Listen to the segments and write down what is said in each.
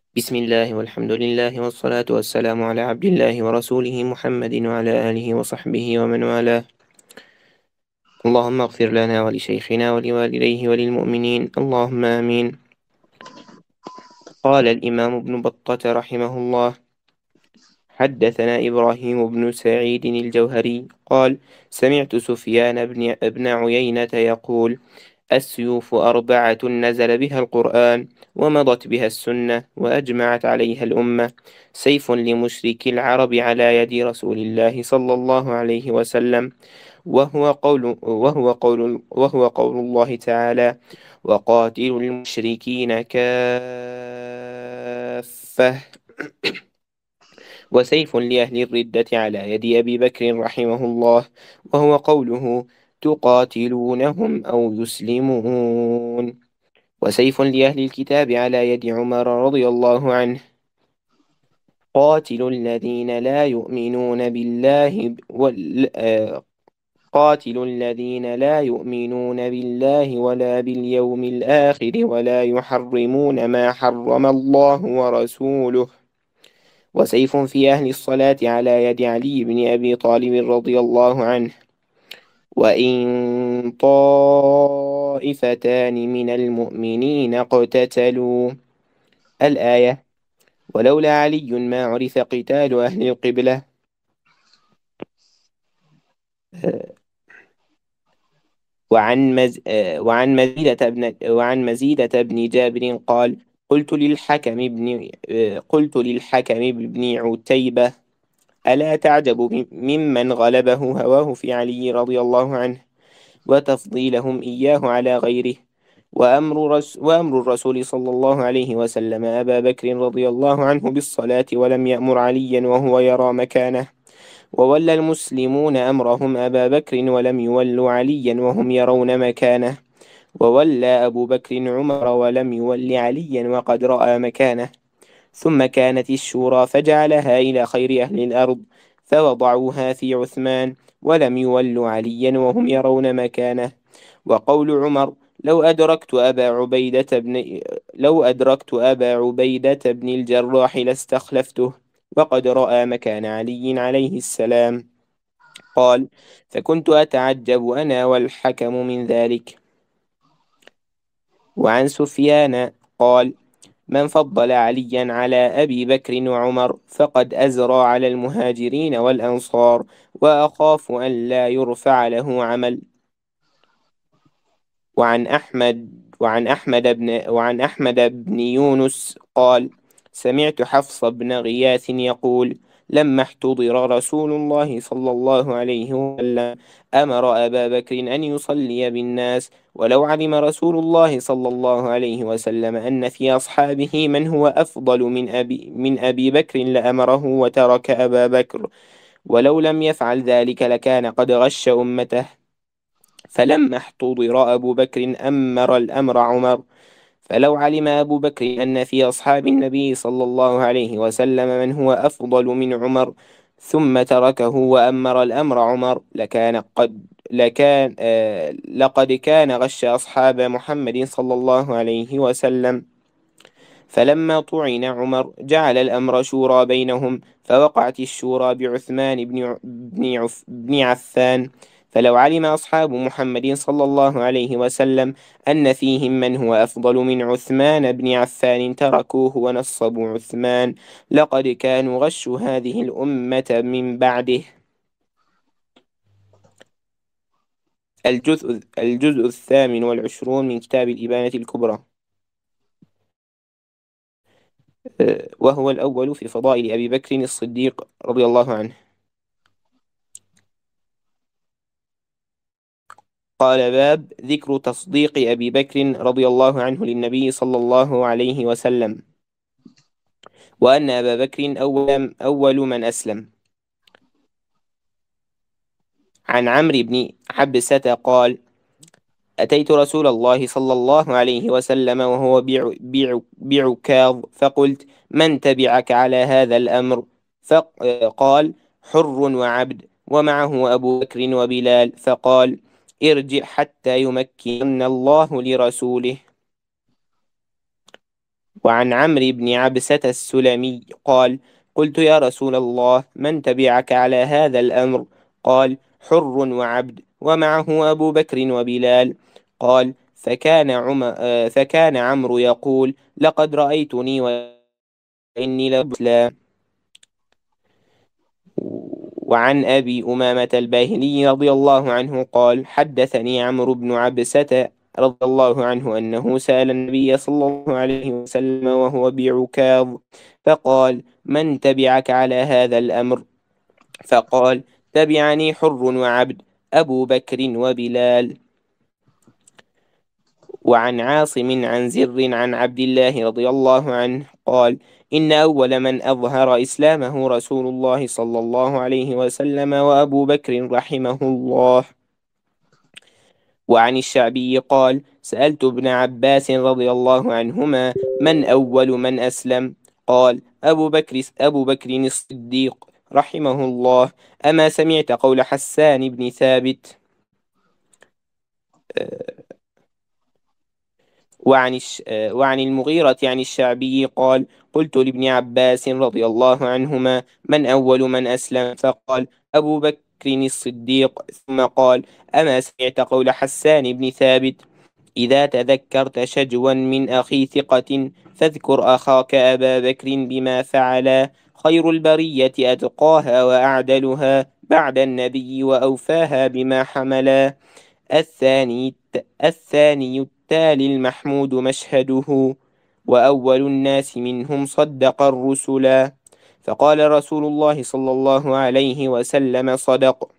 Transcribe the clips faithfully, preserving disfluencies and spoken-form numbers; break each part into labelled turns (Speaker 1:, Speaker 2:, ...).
Speaker 1: بسم الله والحمد لله والصلاة والسلام على عبد الله ورسوله محمد وعلى آله وصحبه ومن والاه. اللهم اغفر لنا ولشيخنا ولوالديه وللمؤمنين اللهم آمين. قال الإمام ابن بطة رحمه الله: حدثنا إبراهيم بن سعيد الجوهري قال: سمعت سفيان بن, بن عيينة يقول: السيوف أربعة نزل بها القرآن ومضت بها السنة وأجمعت عليها الأمة: سيف لمشرك العرب على يد رسول الله صلى الله عليه وسلم، وهو قول وهو قول وهو قول الله تعالى: وقاتلوا المشركين كافة. وسيف لأهل الردة على يد أبي بكر رحمه الله، وهو قوله: تقاتلونهم أو يسلمون. وسيف لأهل الكتاب على يد عمر رضي الله عنه: قاتلوا الذين لا يؤمنون بالله ب- وال... آه، قاتلوا الذين لا يؤمنون بالله ولا باليوم الآخر ولا يحرمون ما حرم الله ورسوله. وسيف في أهل الصلاة على يد علي بن أبي طالب رضي الله عنه: وإن طائفتان من المؤمنين اقتتلوا. الآية: ولولا علي ما عرف قتال أهل القبلة. وعن مز... آه، وعن مزيدة بن وعن مزيدة بن جابر قال: قلت للحكم بن آه، قلت للحكم بن عتيبة: ألا تعجب م- ممن غلبه هواه في علي رضي الله عنه وتفضيلهم إياه على غيره؟ وأمر, رس وأمر الرسول صلى الله عليه وسلم أبا بكر رضي الله عنه بالصلاة ولم يأمر عليا وهو يرى مكانه، وولى المسلمون أمرهم أبا بكر ولم يولوا عليا وهم يرون مكانه، وولى أبو بكر عمر ولم يول عليا وقد رأى مكانه. ثم كانت الشورى فجعلها إلى خير أهل الأرض فوضعوها في عثمان ولم يولوا عليا وهم يرون مكانه. وقول عمر: لو أدركت أبا عبيدة بن لو أدركت أبا عبيدة بن الجراح لاستخلفته وقد رأى مكان علي عليه السلام. قال: فكنت أتعجب أنا والحكم من ذلك. وعن سفيان قال: من فضل عليا على أبي بكر وعمر فقد أزرى على المهاجرين والأنصار، وأخاف أن لا يرفع له عمل. وعن أحمد وعن أحمد بن وعن أحمد بن يونس قال: سمعت حفص بن غياث يقول: لما احتضر رسول الله صلى الله عليه وسلم أمر أبا بكر أن يصلي بالناس، ولو علم رسول الله صلى الله عليه وسلم أن في أصحابه من هو أفضل من أبي من أبي بكر لأمره وترك أبا بكر، ولو لم يفعل ذلك لكان قد غش أمته. فلما احتضر أبو بكر أمر الأمر عمر، فلو علم أبو بكر أن في أصحاب النبي صلى الله عليه وسلم من هو أفضل من عمر ثم تركه وأمر الأمر عمر لكان قد لكان آه لقد كان غش أصحاب محمد صلى الله عليه وسلم. فلما طعن عمر جعل الأمر شورى بينهم، فوقعت الشورى بعثمان بن ع- بن عف بن عفان. فلو علم أصحاب محمد صلى الله عليه وسلم أن فيهم من هو أفضل من عثمان بن عفان تركوه ونصبوا عثمان، لقد كانوا غشوا هذه الأمة من بعده. الجزء الجزء الثامن والعشرون من كتاب الإبانة الكبرى، آه، وهو الأول في فضائل أبي بكر الصديق رضي الله عنه. قال: باب ذكر تصديق أبي بكر رضي الله عنه للنبي صلى الله عليه وسلم، وأن أبا بكر أول, أول من أسلم. عن عمرو بن حبسة قال: أتيت رسول الله صلى الله عليه وسلم وهو بيع بيع بعكاظ، فقلت: من تبعك على هذا الأمر؟ فقال: حر وعبد ومعه أبو بكر وبلال. فقال: ارجع حتى يمكن الله لرسوله. وعن عمرو بن عبسة السلمي قال: قلت يا رسول الله، من تبعك على هذا الأمر؟ قال: حر وعبد، ومعه أبو بكر وبلال. قال: فكان, عم... آه، فكان عمرو يقول: لقد رأيتني وإني لمسلم. وعن أبي أمامة الباهلي رضي الله عنه قال: حدثني عمرو بن عبسة رضي الله عنه أنه سأل النبي صلى الله عليه وسلم وهو بعكاظ، فقال: من تبعك على هذا الأمر؟ فقال: تبعني حر وعبد، أبو بكر وبلال. وعن عاصم عن زر عن عبد الله رضي الله عنه قال: إن أول من أظهر إسلامه رسول الله صلى الله عليه وسلم وأبو بكر رحمه الله. وعن الشعبي قال: سألت ابن عباس رضي الله عنهما: من أول من أسلم؟ قال: أبو بكر أبو بكر الصديق رحمه الله. أما سمعت قول حسان بن ثابت؟ وعن الش... آه، وعن المغيرة عن الشعبي قال: قلت لابن عباس رضي الله عنهما: من أول من أسلم؟ فقال: أبو بكر الصديق. ثم قال: أما سمعت قول حسان بن ثابت؟ إذا تذكرت شجوا من أخي ثقة فاذكر أخاك أبا بكر بما فعلا: خير البرية أتقاها وأعدلها بعد النبي وأوفاها بما حملا. الثاني الثاني التالي المحمود مشهده، وأول الناس منهم صدق الرسلا. فقال رسول الله صلى الله عليه وسلم: صدق.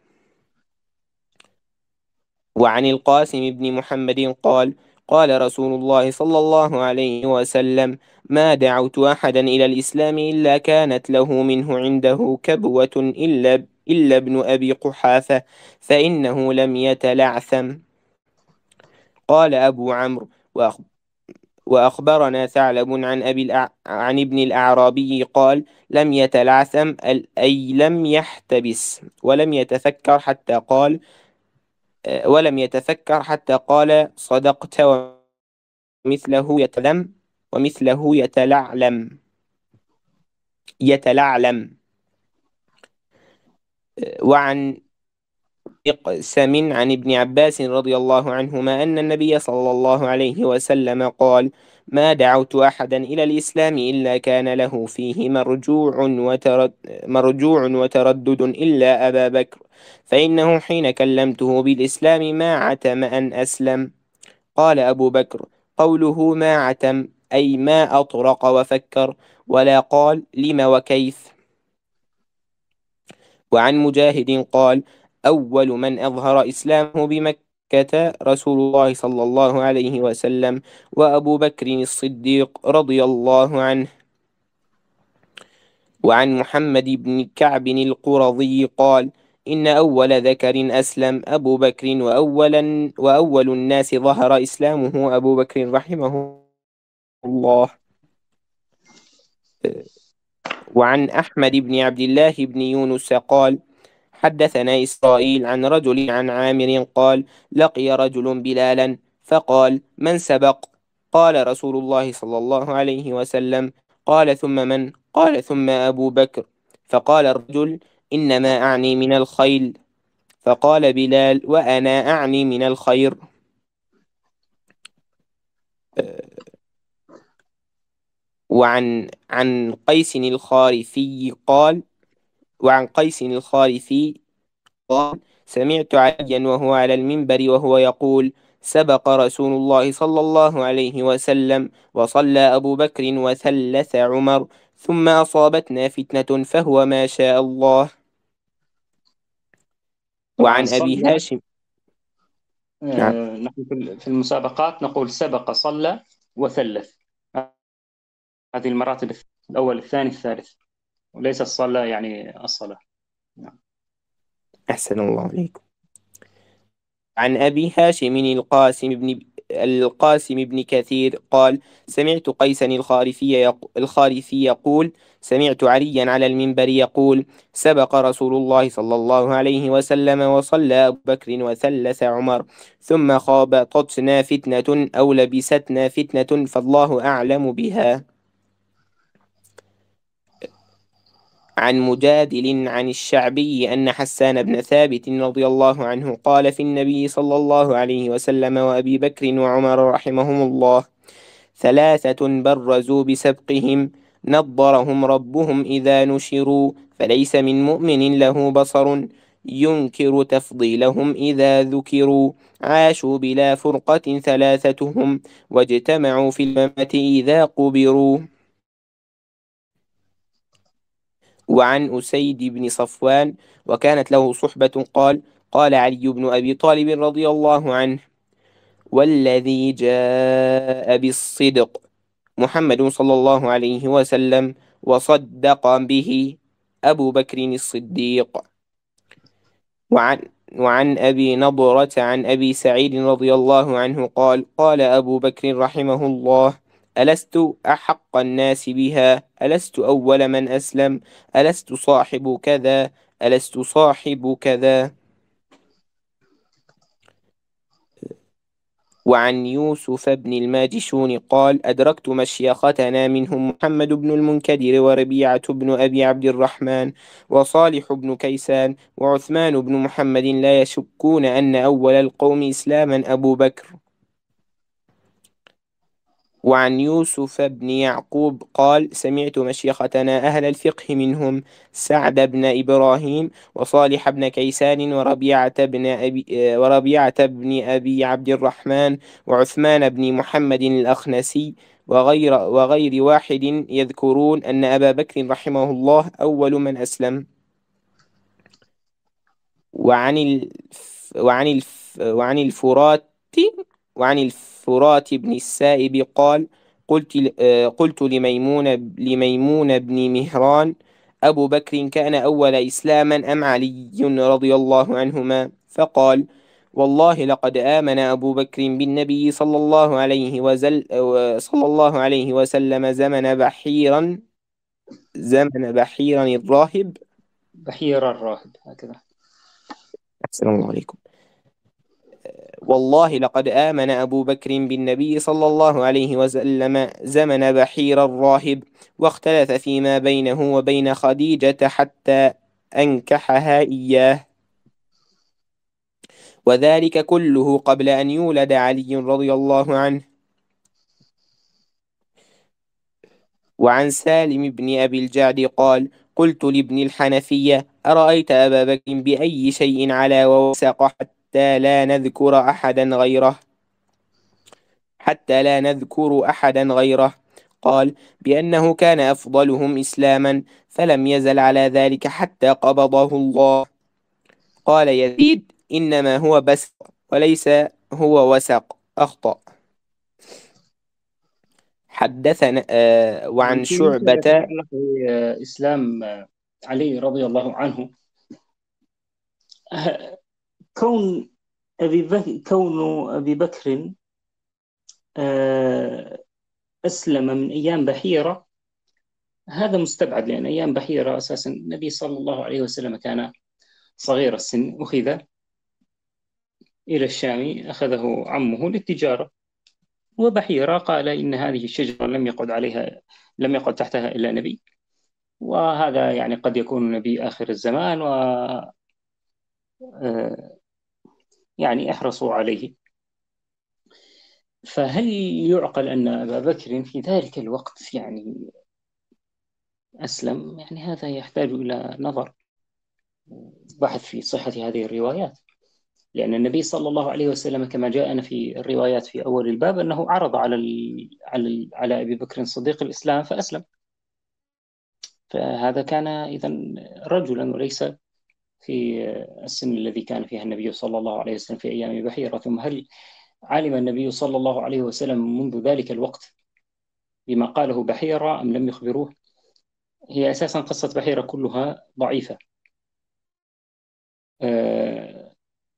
Speaker 1: وعن القاسم بن محمد قال: قال رسول الله صلى الله عليه وسلم: ما دعوت أحدا إلى الإسلام إلا كانت له منه عنده كبوة إلا إلا ابن أبي قحافة، فإنه لم يتلعثم. قال أبو عمرو: وأخ- وأخبرنا ثعلب عن أبي الأع... عن ابن الأعرابي قال: لم يتلعثم ال- أي لم يحتبس، ولم يتفكر حتى قال آه، ولم يتفكر حتى قال: صدقت. ومثله يتلم ومثله يتلعلم يتلعلم. آه، وعن مقسم عن ابن عباس رضي الله عنهما أن النبي صلى الله عليه وسلم قال: ما دعوت أحدا إلى الإسلام إلا كان له فيه مرجوع وترد مرجوع وتردد إلا أبا بكر، فإنه حين كلمته بالإسلام ما عتم أن أسلم. قال أبو بكر: قوله ما عتم أي ما أطرق وفكر، ولا قال لم وكيف. وعن مجاهد قال: أول من أظهر إسلامه بمكة رسول الله صلى الله عليه وسلم وأبو بكر الصديق رضي الله عنه. وعن محمد بن كعب القرظي قال: إن أول ذكر أسلم أبو بكر، وأولا وأول الناس ظهر إسلامه أبو بكر رحمه الله. وعن أحمد بن عبد الله بن يونس قال: حدثنا إسرائيل عن رجل عن عامر قال: لقي رجل بلالا فقال: من سبق؟ قال رسول الله صلى الله عليه وسلم: قال ثم من؟ قال ثم أبو بكر. فقال الرجل: إنما أعني من الخيل. فقال بلال: وأنا أعني من الخير. وعن عن قيس الخارثي قال وعن قيس الخارثي قال: سمعت عليا وهو على المنبر وهو يقول: سبق رسول الله صلى الله عليه وسلم وصلى أبو بكر وثلث عمر، ثم أصابتنا فتنة فهو ما شاء الله.
Speaker 2: طبعا
Speaker 1: وعن أبي
Speaker 2: صلى.
Speaker 1: هاشم. نعم.
Speaker 2: آه، نحن في في المسابقات نقول سبق، صلى، وثلث. هذه المراتب: الأول، الثاني، الثالث، وليس الصلاة يعني الصلاة. نعم.
Speaker 1: أحسن الله عليكم. عن أبي هاشم القاسم بن القاسم بن كثير قال: سمعت قيسا الخارثي يق... الخارثي يقول: سمعت عليا على المنبر يقول: سبق رسول الله صلى الله عليه وسلم وصلى أبو بكر وثلث عمر، ثم خابطتنا فتنة أو لبستنا فتنة فالله أعلم بها. عن مجادل عن الشعبي أن حسان بن ثابت رضي الله عنه قال في النبي صلى الله عليه وسلم وأبي بكر وعمر رحمهم الله: ثلاثة برزوا بسبقهم نضرهم ربهم إذا نشروا، فليس من مؤمن له بصر ينكر تفضيلهم إذا ذكروا. عاشوا بلا فرقة ثلاثتهم، واجتمعوا في الممة إذا قبروا. وعن أسيد بن صفوان وكانت له صحبة قال: قال علي بن أبي طالب رضي الله عنه: والذي جاء بالصدق محمد صلى الله عليه وسلم وصدق به أبو بكر الصديق. وعن وعن أبي نضرة عن أبي سعيد رضي الله عنه قال: قال أبو بكر رحمه الله: ألست أحق الناس بها؟ ألست أول من أسلم؟ ألست صاحب كذا؟ ألست صاحب كذا؟ وعن يوسف بن الماجشون قال: أدركت مشيختنا منهم محمد بن المنكدر وربيعة بن أبي عبد الرحمن وصالح بن كيسان وعثمان بن محمد لا يشكون أن أول القوم إسلاما أبو بكر. وعن يوسف بن يعقوب قال: سمعت مشيختنا أهل الفقه منهم سعد بن إبراهيم وصالح بن كيسان وربيعة بن أبي, وربيعة بن أبي عبد الرحمن وعثمان بن محمد الأخنسي وغير, وغير واحد يذكرون أن أبا بكر رحمه الله أول من أسلم. وعن الف وعن الف وعن الفرات وعن الفرات بن السائب قال: قلت ل- آه، قلت لميمون لميمون بن مهران: أبو بكر كان أول إسلاما أم علي رضي الله عنهما؟ فقال: والله لقد آمن أبو بكر بالنبي صلى الله عليه وزل آه، صلى الله عليه وسلم زمن بحيرا زمن بحيرا الراهب.
Speaker 2: بحير الراهب هكذا.
Speaker 1: السلام عليكم. والله لقد آمن أبو بكر بالنبي صلى الله عليه وسلم زمن بحير الراهب، واختلف فيما بينه وبين خديجة حتى أنكحها إياه، وذلك كله قبل أن يولد علي رضي الله عنه. وعن سالم بن أبي الجعد قال: قلت لابن الحنفية: أرأيت أبا بكر بأي شيء علا ووسق حتى لا نذكر أحدا غيره حتى لا نذكر أحدا غيره؟ قال: بأنه كان أفضلهم إسلاما، فلم يزل على ذلك حتى قبضه الله. قال يزيد: إنما هو بسق وليس هو وسق، أخطأ. حدثنا آه
Speaker 2: يعني
Speaker 1: وعن
Speaker 2: في مسألة
Speaker 1: شعبة.
Speaker 2: تتعلق بإسلام علي رضي الله عنه. كون أبي بكر كون أبي بكر آه، أسلم من أيام بحيرة، هذا مستبعد، لأن أيام بحيرة أساسا النبي صلى الله عليه وسلم كان صغير السن، أخذ إلى الشام، أخذه عمه للتجارة. وبحيرة قال إن هذه الشجرة لم يقعد عليها لم يقعد تحتها إلا نبي، وهذا يعني قد يكون نبي آخر الزمان، و آه، يعني احرصوا عليه. فهل يعقل أن أبا بكر في ذلك الوقت يعني أسلم؟ يعني هذا يحتاج إلى نظر، بحث في صحة هذه الروايات، لأن النبي صلى الله عليه وسلم كما جاءنا في الروايات في أول الباب أنه عرض على ال على ال على أبي بكر الصديق الإسلام فأسلم. فهذا كان إذا رجلا، وليس في السن الذي كان فيها النبي صلى الله عليه وسلم في أيام بحيرة. ثم هل علم النبي صلى الله عليه وسلم منذ ذلك الوقت بما قاله بحيرة أم لم يخبروه؟ هي أساسا قصة بحيرة كلها ضعيفة. آه،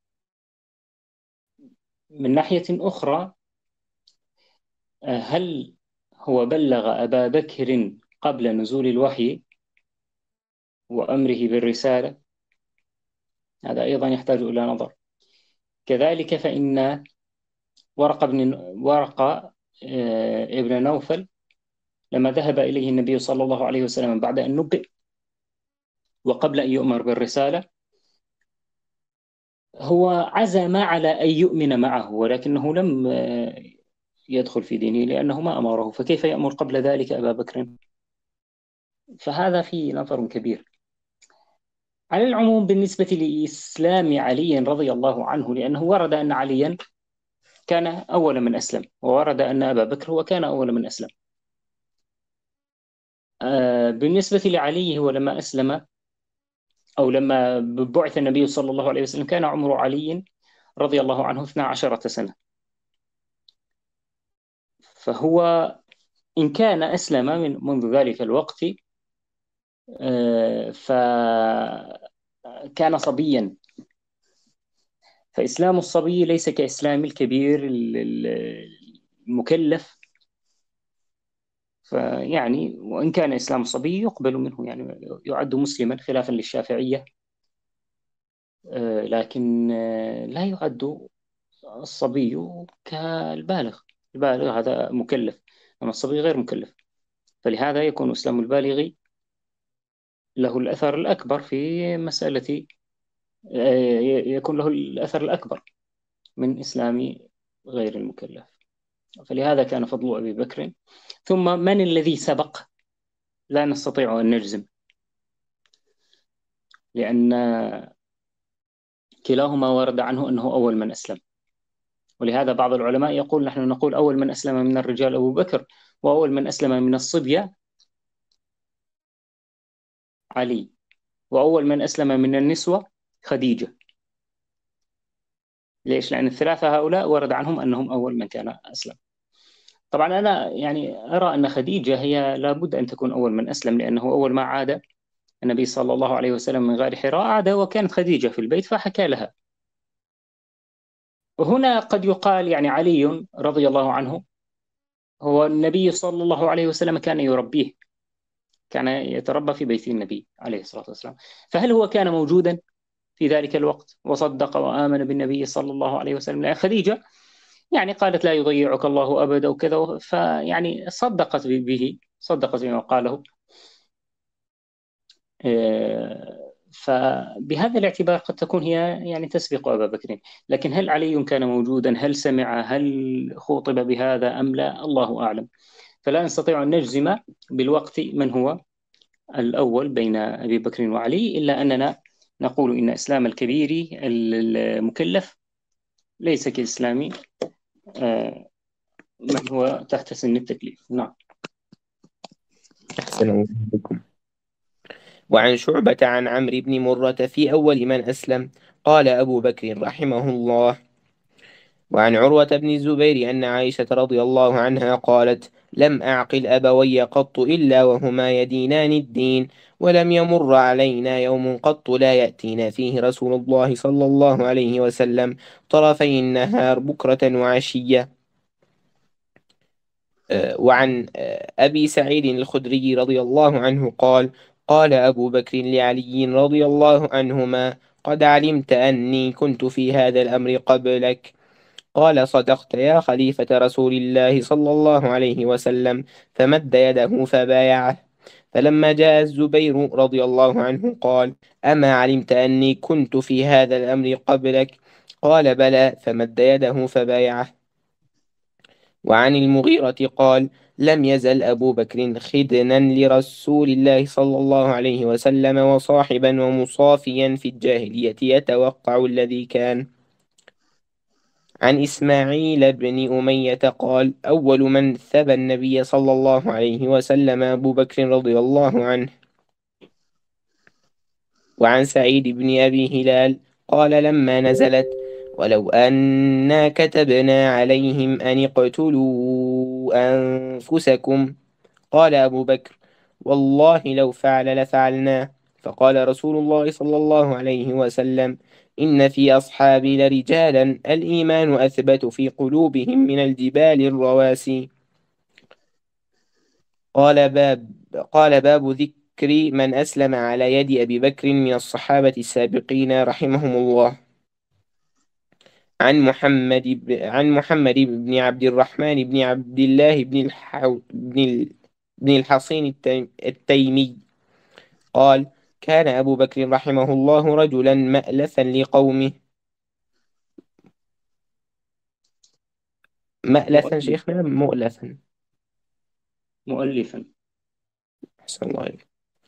Speaker 2: من ناحية أخرى، آه، هل هو بلغ أبا بكر قبل نزول الوحي وأمره بالرسالة؟ هذا أيضا يحتاج إلى نظر. كذلك فإن ورقة بن ورقة آه، ابن نوفل لما ذهب إليه النبي صلى الله عليه وسلم بعد أن نبئ وقبل أن يؤمر بالرسالة هو عزم على أن يؤمن معه، ولكنه لم آه، يدخل في دينه لأنه ما أمره، فكيف يأمر قبل ذلك أبا بكر؟ فهذا فيه نظر كبير. على العموم بالنسبة لإسلام علي رضي الله عنه، لأنه ورد أن عليا كان أول من أسلم، وورد أن أبا بكر هو كان أول من أسلم. آه، بالنسبة لعلي هو لما أسلم، أو لما بعث النبي صلى الله عليه وسلم، كان عمر علي رضي الله عنه اثنا عشرة سنة. فهو إن كان أسلم من منذ ذلك الوقت آه، فكان صبيا، فإسلام الصبي ليس كإسلام الكبير المكلف. فيعني وإن كان إسلام الصبي يقبل منه، يعني يعد مسلما خلافا للشافعية، آه، لكن آه، لا يعد الصبي كالبالغ. البالغ هذا مكلف، أما الصبي غير مكلف. فلهذا يكون إسلام البالغ له الأثر الأكبر في مسألة، آه، يكون له الأثر الأكبر من إسلام غير المكلف. فلهذا كان فضل أبي بكر. ثم من الذي سبق؟ لا نستطيع أن نجزم، لأن كلاهما ورد عنه أنه أول من أسلم. ولهذا بعض العلماء يقول نحن نقول أول من أسلم من الرجال أبو بكر، وأول من أسلم من الصبية علي، وأول من أسلم من النسوة خديجة. ليش؟ لأن الثلاثة هؤلاء ورد عنهم أنهم أول من كان أسلم. طبعا أنا يعني أرى أن خديجة هي لابد أن تكون أول من أسلم، لأنه أول ما عاد النبي صلى الله عليه وسلم من غار حراء عاد وكانت خديجة في البيت فحكى لها. هنا قد يقال يعني علي رضي الله عنه هو النبي صلى الله عليه وسلم كان يربيه، كان يتربى في بيت النبي عليه الصلاة والسلام. فهل هو كان موجودا في ذلك الوقت وصدق وآمن بالنبي صلى الله عليه وسلم؟ لأن خديجة يعني قالت لا يضيعك الله أبدا وكذا، فيعني صدقت به، صدقت بما قاله. آه، فبهذا الاعتبار قد تكون هي يعني تسبق أبا بكر. لكن هل علي كان موجودا؟ هل سمع؟ هل خوطب بهذا أم لا؟ الله أعلم. فلا نستطيع أن نجزم بالوقت من هو الأول بين أبي بكر وعلي، إلا أننا نقول إن إسلام الكبير المكلف ليس كإسلام آه، من هو تحت سن التكليف. نعم.
Speaker 1: أحسن الله بكم. وعن شعبة عن عمرو بن مرة في أول من أسلم قال أبو بكر رحمه الله. وعن عروة بن الزبير أن عائشة رضي الله عنها قالت: لم أعقل أبوي قط إلا وهما يدينان الدين، ولم يمر علينا يوم قط لا يأتينا فيه رسول الله صلى الله عليه وسلم طرفي النهار بكرة وعشية. آه، وعن آه، أبي سعيد الخدري رضي الله عنه قال: قال أبو بكر لعلي رضي الله عنهما: قد علمت أني كنت في هذا الأمر قبلك. قال: صدقت يا خليفة رسول الله صلى الله عليه وسلم. فمد يده فبايعه. فلما جاء الزبير رضي الله عنه قال: أما علمت أني كنت في هذا الأمر قبلك؟ قال: بلى. فمد يده فبايعه. وعن المغيرة قال: لم يزل أبو بكر خدنا لرسول الله صلى الله عليه وسلم وصاحبا ومصافيا في الجاهلية يتوقع الذي كان. عن إسماعيل بن أمية قال: أول من ثبى النبي صلى الله عليه وسلم أبو بكر رضي الله عنه. وعن سعيد بن أبي هلال قال: لما نزلت: ولو أنا كتبنا عليهم أن اقتلوا أنفسكم، قال أبو بكر: والله لو فعل لفعلناه. فقال رسول الله صلى الله عليه وسلم: إن في أصحابي لرجالا الإيمان أثبت في قلوبهم من الجبال الرواسي. قال باب قال باب ذكر من أسلم على يد أبي بكر من الصحابة السابقين رحمهم الله. عن محمد ب... عن محمد بن عبد الرحمن بن عبد الله بن الح... بن ال... بن الحصين التيم... التيمي قال: كان أبو بكر رحمه الله رجلا مألفا لقومه. مألفا
Speaker 2: مؤلف
Speaker 1: شيخنا مؤلفا.
Speaker 2: مؤلفا.
Speaker 1: أحسن الله عليك.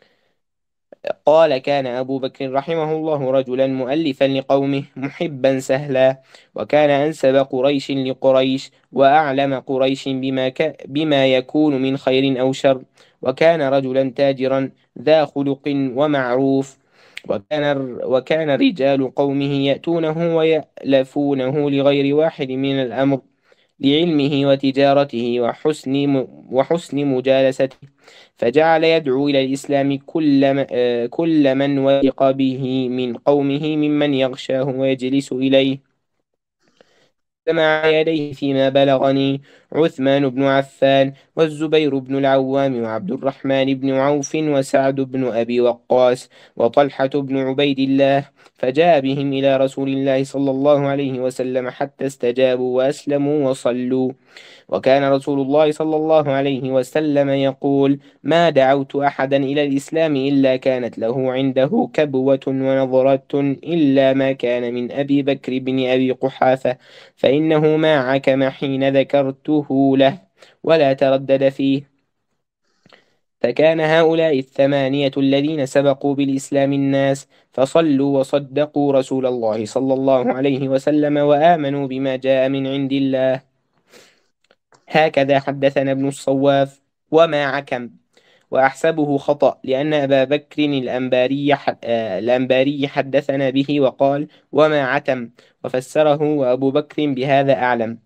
Speaker 1: قال كان أبو بكر رحمه الله رجلا مؤلفا لقومه محبا سهلا، وكان أنسب قريش لقريش، وأعلم قريش بما, ك... بما يكون من خير أو شر، وكان رجلا تاجرا ذا خلق ومعروف. وكان الر- وكان رجال قومه يأتونه ويألفونه لغير واحد من الأمر، لعلمه وتجارته وحسن م- وحسن مجالسته، فجعل يدعو إلى الإسلام كل م- آه، كل من وثق به من قومه ممن يغشاه ويجلس إليه. سمع يديه فيما بلغني عثمان بن عفان والزبير بن العوام وعبد الرحمن بن عوف وسعد بن أبي وقاص وطلحة بن عبيد الله، فجاء بهم إلى رسول الله صلى الله عليه وسلم حتى استجابوا وأسلموا وصلوا. وكان رسول الله صلى الله عليه وسلم يقول: ما دعوت أحدا إلى الإسلام إلا كانت له عنده كبوة ونظرة إلا ما كان من أبي بكر بن أبي قحافة، فإنه ما عكم حين ذكرته له ولا تردد فيه. فكان هؤلاء الثمانية الذين سبقوا بالإسلام الناس، فصلوا وصدقوا رسول الله صلى الله عليه وسلم وآمنوا بما جاء من عند الله. هكذا حدثنا ابن الصواف. وما عكم، وأحسبه خطأ، لأن أبا بكر الأنباري ح- آه، الأنباري حدثنا به وقال: وما عتم، وفسره وأبو بكر بهذا أعلم.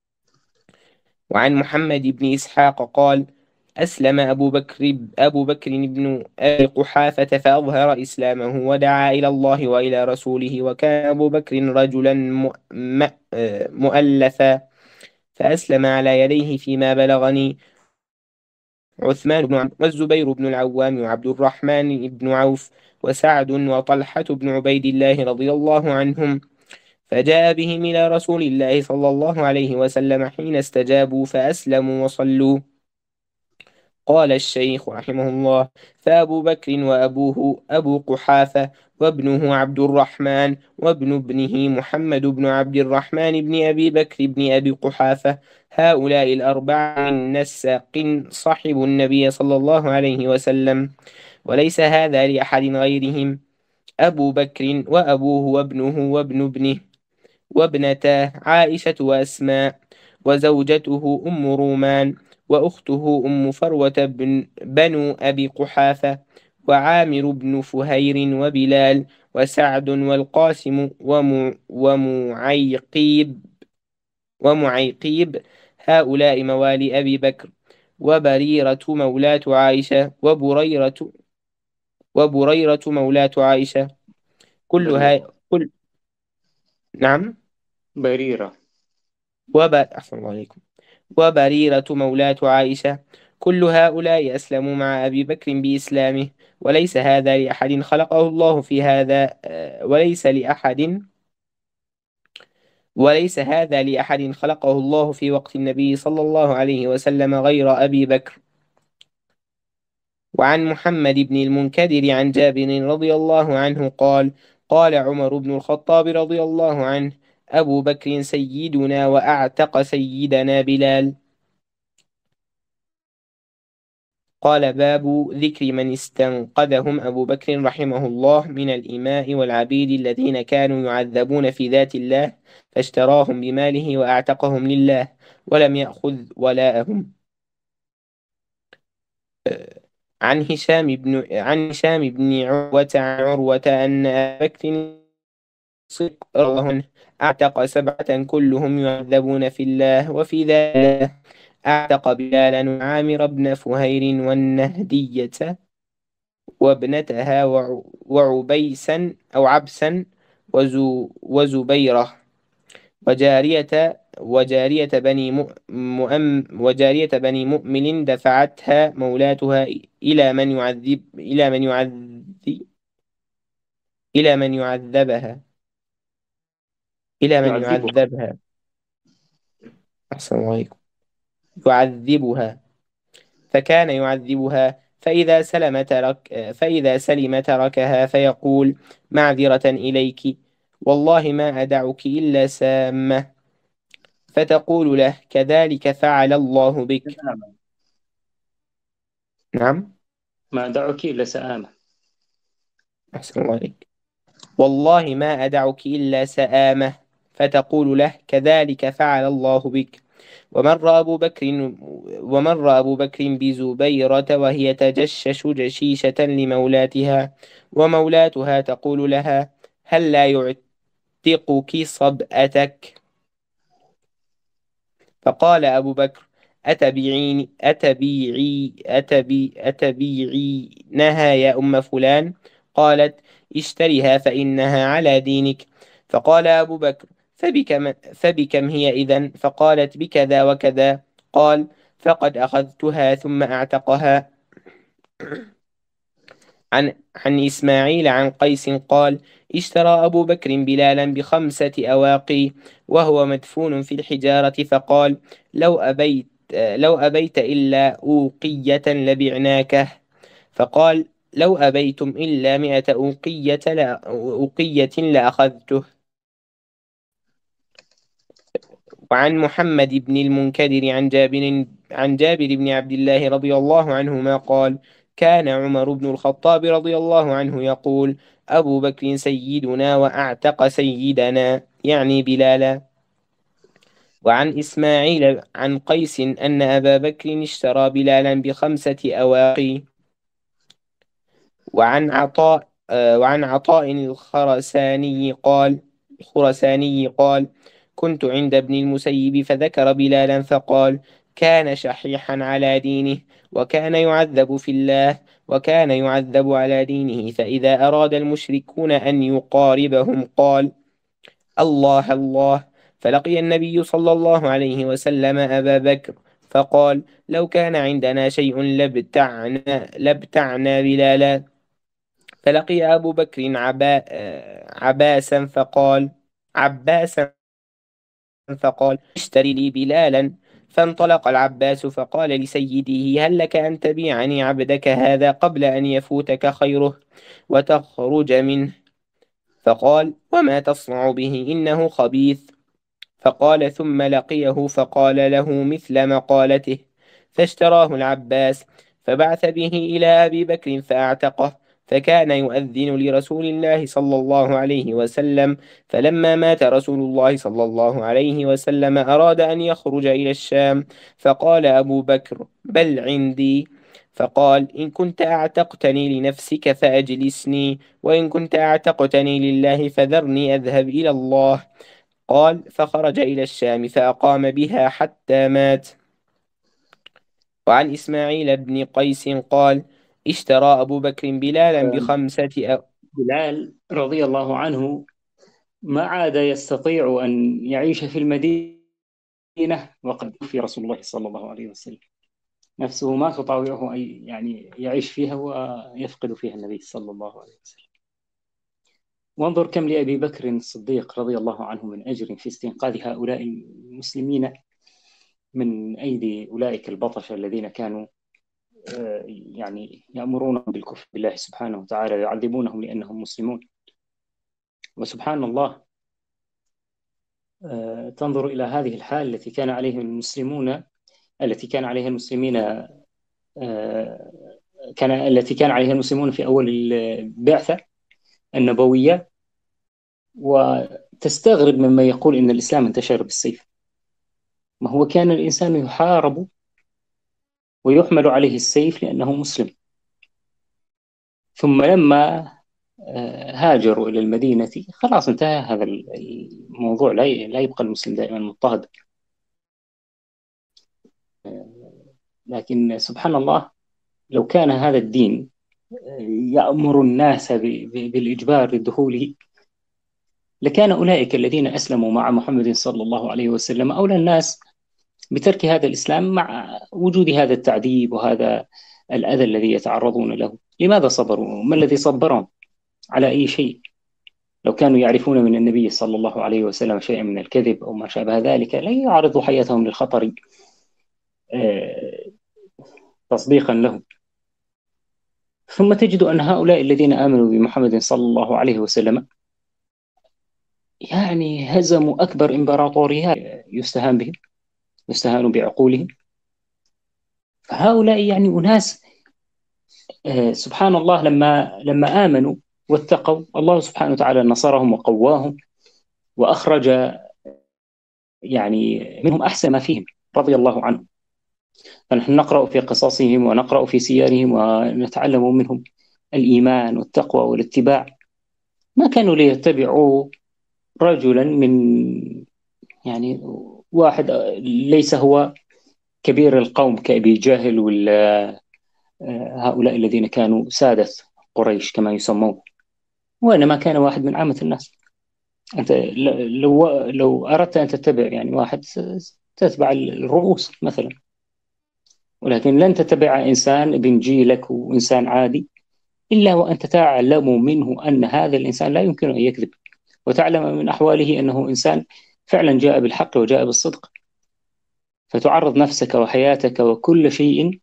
Speaker 1: وعن محمد بن إسحاق قال: أسلم أبو بكر أبو بكر بن أبي قحافة فأظهر إسلامه ودعا إلى الله وإلى رسوله، وكان أبو بكر رجلا مؤ- م- آه، مؤلفا، فأسلم على يديه فيما بلغني عثمان بن عم والزبير بن العوام وعبد الرحمن بن عوف وسعد وطلحة بن عبيد الله رضي الله عنهم، فجاء بهم إلى رسول الله صلى الله عليه وسلم حين استجابوا فأسلموا وصلوا. قال الشيخ رحمه الله: فأبو بكر وأبوه أبو قحافة، وابنه عبد الرحمن، وابن ابنه محمد بن عبد الرحمن بن أبي بكر بن أبي قحافة، هؤلاء الأربعة من نساق صحبوا النبي صلى الله عليه وسلم، وليس هذا لأحد غيرهم. أبو بكر وأبوه وابنه وابن ابنه وابنتاه عائشة وأسماء، وزوجته أم رومان، وأخته أم فروة بن بنو أبي قحافة، وعامر بن فهير، وبلال، وسعد، والقاسم، ومع ومعيقيب ومعيقيب، هؤلاء موالي أبي بكر. وبريرة مولاة عائشة، وبريرة وبريرة مولاة عائشة،
Speaker 2: بريرة.
Speaker 1: كلها كل نعم.
Speaker 2: بريرة.
Speaker 1: وب... أحسن الله عليكم. وبريرة مولاة عائشة، كل هؤلاء أسلموا مع أبي بكر بإسلامه، وليس هذا لأحد خلقه الله في هذا آه، وليس لأحد وليس هذا لأحد خلقه الله في وقت النبي صلى الله عليه وسلم غير أبي بكر. وعن محمد بن المنكدر عن جابر رضي الله عنه قال: قال عمر بن الخطاب رضي الله عنه: أبو بكر سيدنا وأعتق سيدنا بلال. قال: باب ذكر من استنقذهم أبو بكر رحمه الله من الإماء والعبيد الذين كانوا يعذبون في ذات الله، فاشتراهم بماله وأعتقهم لله، ولم يأخذ ولاءهم. عن هشام بن عن هشام بن عروة عن عروة أن أبا بكر الصديق رضي الله عنه أعتق سبعة كلهم يعذبون في الله، وفي ذلك أعتق بلالا وعامر بن فهير والنهدية وابنتها وع- وعبيسا أو عبسا وزو وزبيرة، وجارية وجارية بني مؤ- مؤم وجارية بني مؤمل دفعتها مولاتها إلى من يعذب إلى من يعذب إلى من يعذبها إلى من
Speaker 2: يعذبها.
Speaker 1: يعذبها أحسن الله عليكم. يعذبها، فكان يعذبها، فإذا سلم ترك فإذا سلم تركها فيقول معذرة إليك، والله ما أدعك إلا سامة، فتقول له كذلك فعل الله بك. نعم.
Speaker 2: ما دعك إلا سآمة.
Speaker 1: أحسن الله عليك. والله ما أدعك إلا سآمة، فتقول له كذلك فعل الله بك. ومر أبو بكر ومر أبو بكر بزبيرة وهي تجشش جشيشة لمولاتها، ومولاتها تقول لها هل لا يعتقك صبأتك؟ فقال أبو بكر أتبيعين أتبيعي أتبي أتبيعينها يا أم فلان؟ قالت اشترها فإنها على دينك. فقال أبو بكر فبكم, فبكم هي إذن؟ فقالت بكذا وكذا. قال فقد أخذتها ثم أعتقها. عن عن إسماعيل عن قيس قال اشترى أبو بكر بلالا بخمسة أواقي وهو مدفون في الحجارة، فقال لو أبيت لو أبيت إلا أوقية لبعناكه. فقال لو أبيتم إلا مئة أوقية لا أوقية لأخذته. وعن محمد بن المنكدر عن جابر عن جابر بن عبد الله رضي الله عنهما قال كان عمر بن الخطاب رضي الله عنه يقول أبو بكر سيدنا وأعتق سيدنا، يعني بلالا. وعن إسماعيل عن قيس أن أبا بكر اشترى بلالا بخمسة أواقي. وعن عطاء آه، وعن عطاء الخرساني قال الخرساني قال كنت عند ابن المسيب فذكر بلالا فقال كان شحيحا على دينه، وكان يعذب في الله، وكان يعذب على دينه، فإذا أراد المشركون أن يقاربهم قال الله الله. فلقي النبي صلى الله عليه وسلم أبا بكر فقال لو كان عندنا شيء لابتعنا, لابتعنا بلالا. فلقي أبو بكر عبا عباسا فقال عباسا فقال اشتري لي بلالا. فانطلق العباس فقال لسيده هل لك أن تبيعني عبدك هذا قبل أن يفوتك خيره وتخرج منه؟ فقال وما تصنع به إنه خبيث. فقال ثم لقيه فقال له مثل مقالته، فاشتراه العباس فبعث به إلى أبي بكر فأعتقه، فكان يؤذن لرسول الله صلى الله عليه وسلم. فلما مات رسول الله صلى الله عليه وسلم أراد أن يخرج إلى الشام، فقال أبو بكر بل عندي. فقال إن كنت أعتقتني لنفسك فأجلسني، وإن كنت أعتقتني لله فذرني أذهب إلى الله. قال فخرج إلى الشام فأقام بها حتى مات. وعن إسماعيل بن قيس قال اشترى أبو بكر بلالا بخمسة أ...
Speaker 2: بلال رضي الله عنه ما عاد يستطيع أن يعيش في المدينة وقد توفي رسول الله صلى الله عليه وسلم، نفسه ما تطاوعه أن يعني يعيش فيها ويفقد فيها النبي صلى الله عليه وسلم. وانظر كم لأبي بكر الصديق رضي الله عنه من أجر في استنقاذ هؤلاء المسلمين من أيدي أولئك البطشة الذين كانوا يعني يأمرون بالكفر بالله سبحانه وتعالى ويعذبونهم لأنهم مسلمون. وسبحان الله تنظر إلى هذه الحال التي كان عليها المسلمون التي كان عليها المسلمين كان التي كان عليها المسلمون في أول البعثة النبوية، وتستغرب مما يقول إن الإسلام انتشر بالسيف. ما هو كان الإنسان يحارب ويحمل عليه السيف لأنه مسلم، ثم لما هاجروا إلى المدينة خلاص انتهى هذا الموضوع، لا يبقى المسلم دائما مضطهد. لكن سبحان الله لو كان هذا الدين يأمر الناس بالإجبار لدخوله لكان أولئك الذين أسلموا مع محمد صلى الله عليه وسلم أولى الناس بترك هذا الإسلام مع وجود هذا التعذيب وهذا الأذى الذي يتعرضون له. لماذا صبروا؟ ما الذي صبرهم على أي شيء؟ لو كانوا يعرفون من النبي صلى الله عليه وسلم شيئا من الكذب أو ما شابه ذلك لن يعرضوا حياتهم للخطر تصديقا له. ثم تجد أن هؤلاء الذين آمنوا بمحمد صلى الله عليه وسلم يعني هزموا أكبر إمبراطوريات يستهان بهم، يستهان بعقولهم. فهؤلاء يعني أناس آه، سبحان الله، لما لما آمنوا واتقوا الله سبحانه وتعالى نصرهم وقواهم، وأخرج يعني منهم أحسن ما فيهم رضي الله عنهم. فنحن نقرأ في قصصهم ونقرأ في سيرهم ونتعلم منهم الإيمان والتقوى والاتباع. ما كانوا ليتبعوا رجلا من يعني واحد ليس هو كبير القوم كأبي جهل ولا هؤلاء الذين كانوا سادة قريش كما يسمون، وإنما كان واحد من عامة الناس. أنت لو لو أردت أن تتبع يعني واحد تتبع الرؤوس مثلا، ولكن لن تتبع إنسان ابن جيلك وإنسان عادي إلا وأنت تعلم منه أن هذا الإنسان لا يمكن أن يكذب، وتعلم من أحواله أنه إنسان فعلا جاء بالحق وجاء بالصدق، فتعرض نفسك وحياتك وكل شيء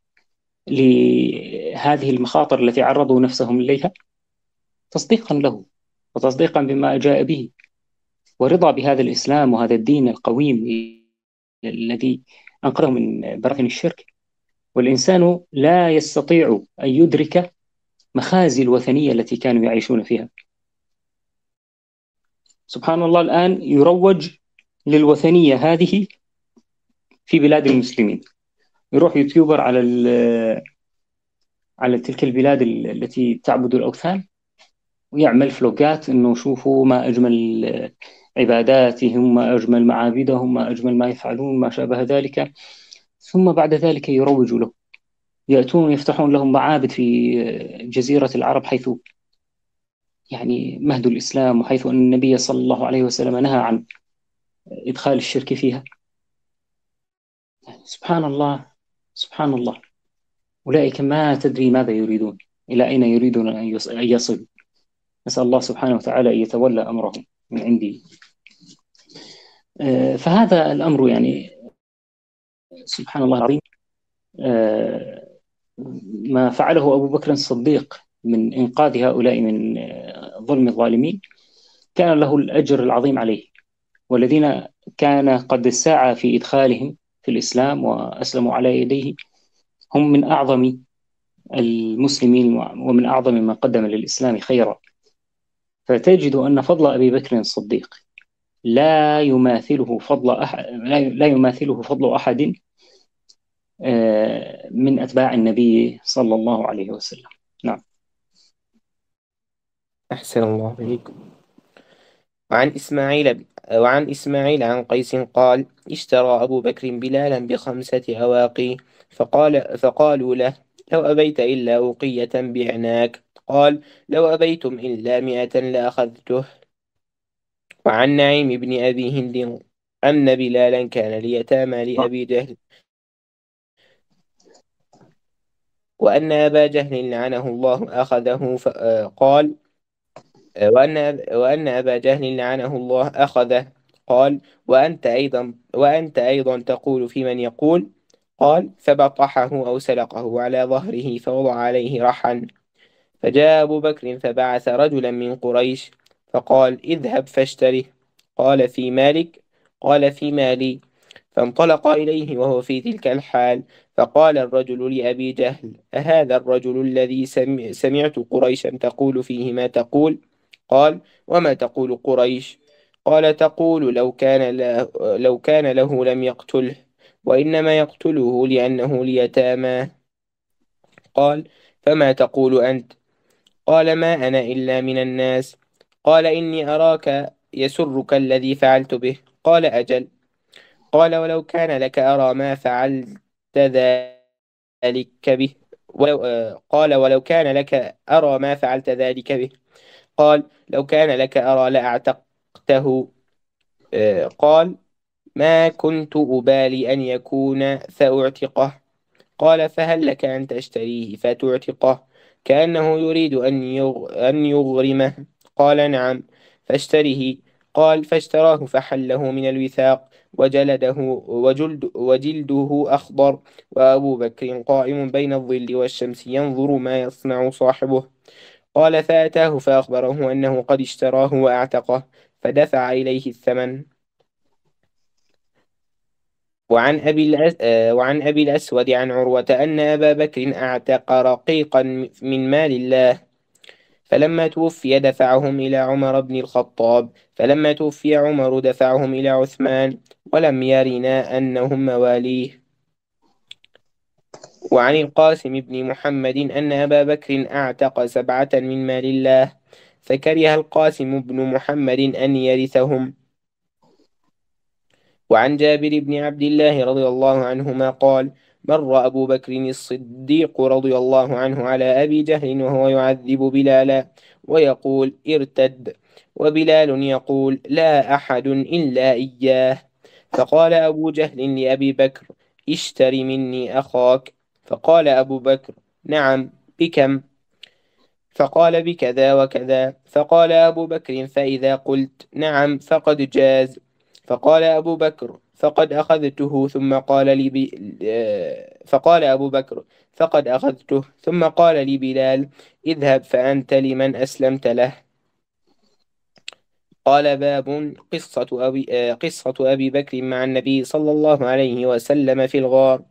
Speaker 2: لهذه المخاطر التي عرضوا نفسهم إليها تصديقا له وتصديقا بما جاء به، ورضا بهذا الإسلام وهذا الدين القويم الذي أنقذه من براثن الشرك. والإنسان لا يستطيع أن يدرك مخازي الوثنية التي كانوا يعيشون فيها. سبحان الله، الآن يروج للوثنية هذه في بلاد المسلمين، يروح يوتيوبر على على تلك البلاد التي تعبد الأوثان ويعمل فلوقات إنه شوفوا ما أجمل عباداتهم، ما أجمل معابدهم، ما أجمل ما يفعلون، ما شابه ذلك. ثم بعد ذلك يروج له، يأتون يفتحون لهم معابد في جزيرة العرب حيث يعني مهد الإسلام، وحيث أن النبي صلى الله عليه وسلم نهى عن إدخال الشرك فيها. سبحان الله، سبحان الله. أولئك ما تدري ماذا يريدون، إلى أين يريدون أن يصلوا. نسأل الله سبحانه وتعالى أن يتولى أمرهم من عندي. فهذا الأمر يعني سبحان الله العظيم، ما فعله أبو بكر الصديق من إنقاذ هؤلاء من ظلم الظالمين كان له الأجر العظيم عليه، والذين كان قد سعى في إدخالهم في الإسلام وأسلموا على يديه هم من أعظم المسلمين ومن أعظم من قدم للإسلام خيرا. فتجد أن فضل أبي بكر الصديق لا يماثله فضل أحد، لا يماثله فضل أحد من أتباع النبي صلى الله عليه وسلم. نعم.
Speaker 1: أحسن الله إليكم. وعن إسماعيل وعن إسماعيل عن قيس قال: اشترى أبو بكر بلالا بخمسة أواقي، فقال فقالوا له: لو أبيت إلا أوقية بعناك. قال: لو أبيتم إلا مئة لأخذته. وعن نعيم بن أبي هند أن بلالا كان ليتامى لأبي جهل، وأن أبا جهل لعنه الله أخذه، فقال: وأن وأن أبا جهل لعنه الله أخذه. قال: وأنت أيضا وأنت أيضا تقول في من يقول. قال: فبطحه أو سلقه على ظهره فوضع عليه رحا. فجاء أبو بكر فبعث رجلا من قريش فقال: اذهب فاشتره. قال: في مالك؟ قال: في مالي. فانطلق إليه وهو في تلك الحال، فقال الرجل لأبي جهل: أهذا الرجل الذي سمع سمعت قريشا تقول فيه ما تقول؟ قال: وما تقول قريش؟ قال: تقول لو كان له, لو كان له لم يقتله، وإنما يقتله لأنه ليتامى. قال: فما تقول أنت؟ قال: ما أنا إلا من الناس. قال: إني أراك يسرك الذي فعلت به. قال: أجل. قال: ولو كان لك أرى ما فعلت ذلك به. ولو آه، قال: ولو كان لك أرى ما فعلت ذلك به. قال: لو كان لك أرى لأعتقته. آه، قال: ما كنت أبالي أن يكون فأعتقه. قال: فهل لك أن تشتريه فتعتقه؟ كأنه يريد أن يغ... أن يغرمه. قال: نعم، فاشتره. قال: فاشتراه فحله من الوثاق، وجلده وجلد وجلده أخضر، وأبو بكر قائم بين الظل والشمس ينظر ما يصنع صاحبه. قال فأتاه فأخبره أنه قد اشتراه وأعتقه، فدفع إليه الثمن. وعن أبي الأس... آه، وعن أبي الأسود عن عروة أن أبا بكر أعتق رقيقا من مال الله، فلما توفي دفعهم إلى عمر بن الخطاب، فلما توفي عمر دفعهم إلى عثمان، ولم يرنا أنهم مواليه. وعن القاسم بن محمد أن أبا بكر أعتق سبعة من مال الله، فكره القاسم بن محمد أن يرثهم. وعن جابر بن عبد الله رضي الله عنهما قال: مر أبو بكر الصديق رضي الله عنه على أبي جهل وهو يعذب بلالا ويقول: ارتد، وبلال يقول: لا أحد إلا إياه. فقال أبو جهل لأبي بكر: اشتر مني أخاك. فقال أبو بكر: نعم، بكم؟ فقال: بكذا وكذا. فقال أبو بكر: فإذا قلت نعم فقد جاز. فقال أبو بكر: فقد أخذته. ثم قال لي ب... آه، فقال أبو بكر: فقد أخذته. ثم قال لبلال: اذهب فأنت لمن أسلمت له. قال: باب قصة أبي, آه، قصة أبي بكر مع النبي صلى الله عليه وسلم في الغار.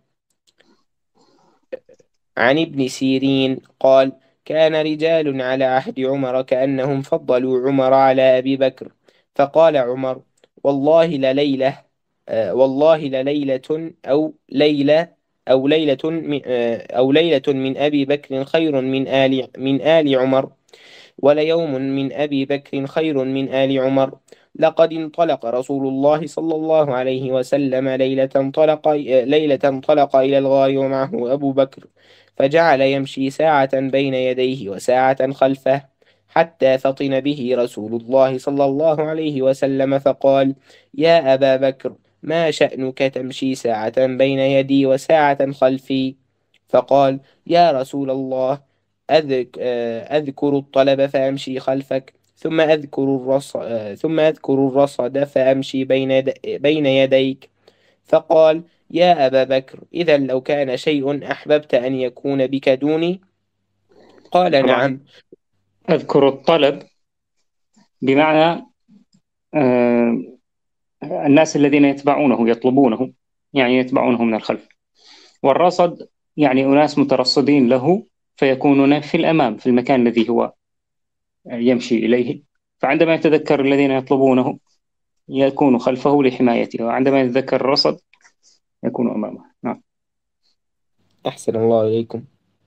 Speaker 1: عن ابن سيرين قال: كان رجال على عهد عمر كأنهم فضلوا عمر على أبي بكر، فقال عمر: والله لليلة آه، والله لليلة أو ليلة أو ليلة من آه، أو ليلة من أبي بكر خير من آل من آل عمر، وليوم من أبي بكر خير من آل عمر. لقد انطلق رسول الله صلى الله عليه وسلم ليلة انطلق ليلة انطلق إلى الغار ومعه أبو بكر، فجعل يمشي ساعة بين يديه وساعة خلفه، حتى فطن به رسول الله صلى الله عليه وسلم فقال: يا أبا بكر، ما شأنك تمشي ساعة بين يدي وساعة خلفي؟ فقال: يا رسول الله، أذك آه، أذكر الطلب فأمشي خلفك، ثم أذكر الرص آه، ثم أذكر الرصد فأمشي بين يد... بين يديك. فقال: يا أبا بكر، إذا لو كان شيء أحببت أن يكون بك دوني؟ قال:
Speaker 2: طبعا
Speaker 1: نعم.
Speaker 2: أذكر الطلب بمعنى آه، الناس الذين يتبعونه يطلبونه، يعني يتبعونه من الخلف. والرصد يعني أناس مترصدين له فيكونون في الأمام في المكان الذي هو يمشي إليه، فعندما يتذكر الذين يطلبونه يكون خلفه لحمايته، وعندما يتذكر الرصد يكون أمامه. نعم.
Speaker 1: أحسن الله إليكم.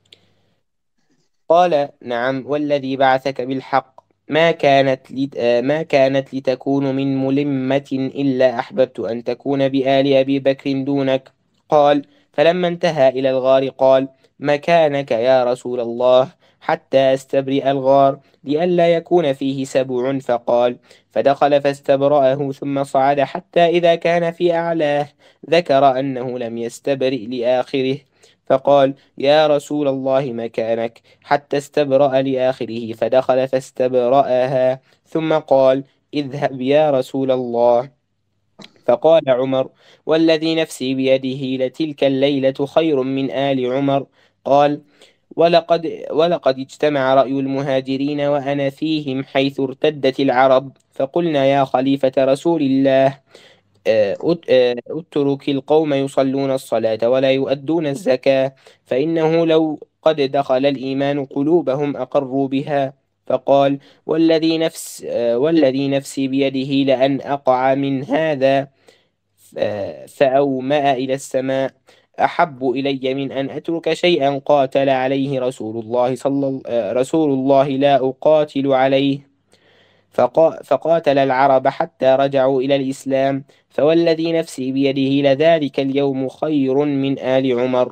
Speaker 1: قال: نعم، والذي بعثك بالحق، ما كانت لت... آه، ما كانت لتكون من ملمة إلا أحببت أن تكون بآل أبي بكر دونك. قال: فلما انتهى إلى الغار قال: مكانك يا رسول الله، حتى أستبرئ الغار لئلا يكون فيه سبع. فقال: فدخل فاستبرأه، ثم صعد حتى إذا كان في أعلاه ذكر أنه لم يستبرئ لآخره، فقال: يا رسول الله، مكانك، حتى استبرأ لآخره، فدخل فاستبرأها، ثم قال: اذهب يا رسول الله. فقال عمر: والذي نفسي بيده لتلك الليلة خير من آل عمر. قال: ولقد, ولقد اجتمع رأي المهاجرين وأنا فيهم حيث ارتدت العرب، فقلنا: يا خليفة رسول الله، آه، أت- آه، اترك القوم يصلون الصلاة ولا يؤدون الزكاة، فإنه لو قد دخل الإيمان قلوبهم أقروا بها. فقال: والذي نفس آه، والذي نفسي بيده لأن أقع من هذا آه، فأومأ إلى السماء أحب إلي من أن أترك شيئا قاتل عليه رسول الله صلى آه، رسول الله لا أقاتل عليه. فقا فقاتل العرب حتى رجعوا إلى الإسلام، فوالذي نفسي بيده لذلك اليوم خير من آل عمر.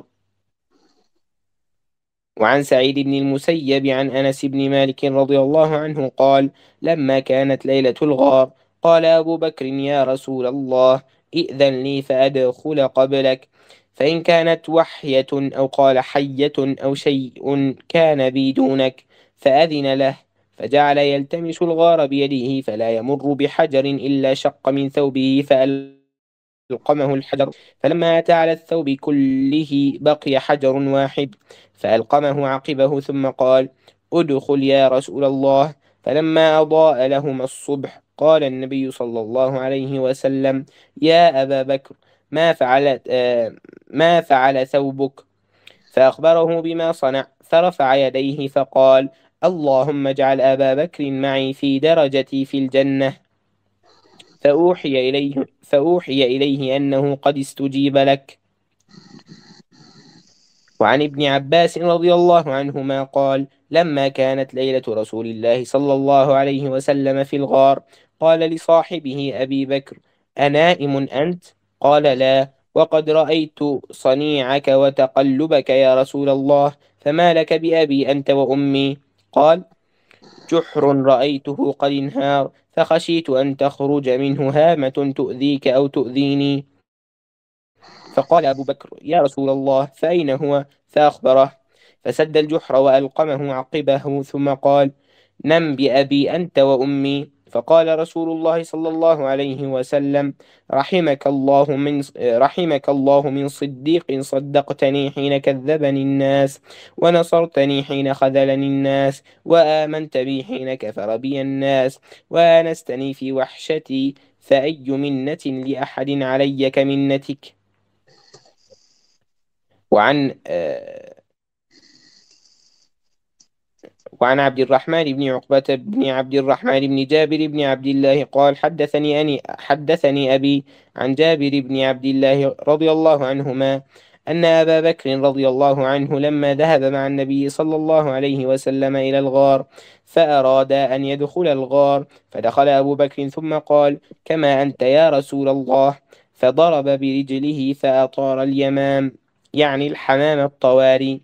Speaker 1: وعن سعيد بن المسيب عن أنس بن مالك رضي الله عنه قال: لما كانت ليلة الغار قال أبو بكر: يا رسول الله، ائذن لي فأدخل قبلك، فإن كانت وحية أو قال حية أو شيء كان بي دونك. فأذن له، فجعل يلتمس الغار بيده فلا يمر بحجر إلا شق من ثوبه فأل فألقمه الحجر، فلما أتى على الثوب كله بقي حجر واحد، فألقمه عقبه ثم قال: ادخل يا رسول الله. فلما أضاء لهما الصبح قال النبي صلى الله عليه وسلم: يا أبا بكر، ما فعل آه، ما فعل ثوبك؟ فأخبره بما صنع، فرفع يديه فقال: اللهم اجعل أبا بكر معي في درجتي في الجنة. فأوحي إليه, فأوحي إليه أنه قد استجيب لك. وعن ابن عباس رضي الله عنهما قال: لما كانت ليلة رسول الله صلى الله عليه وسلم في الغار، قال لصاحبه أبي بكر: أنائم أنت؟ قال: لا، وقد رأيت صنيعك وتقلبك يا رسول الله، فما لك بأبي أنت وأمي؟ قال: جحر رأيته قد انهار، فخشيت أن تخرج منه هامة تؤذيك أو تؤذيني. فقال أبو بكر: يا رسول الله، فأين هو؟ فأخبره، فسد الجحر وألقمه عقبه ثم قال: نم بأبي أنت وأمي. فقال رسول الله صلى الله عليه وسلم: رحمك الله من رحمك الله من صديق صدقتني حين كذبني الناس، ونصرتني حين خذلني الناس، وآمنت بي حين كفر بي الناس، وآنستني في وحشتي، فأي منة لأحد علي كمنتك. وعن آه، وعن عبد الرحمن بن عقبة بن عبد الرحمن بن جابر بن عبد الله قال: حدثني أني حدثني أبي عن جابر بن عبد الله رضي الله عنهما أن أبا بكر رضي الله عنه لما ذهب مع النبي صلى الله عليه وسلم إلى الغار، فأراد أن يدخل الغار، فدخل أبو بكر ثم قال: كما أنت يا رسول الله، فضرب برجله فأطار اليمام، يعني الحمام الطواري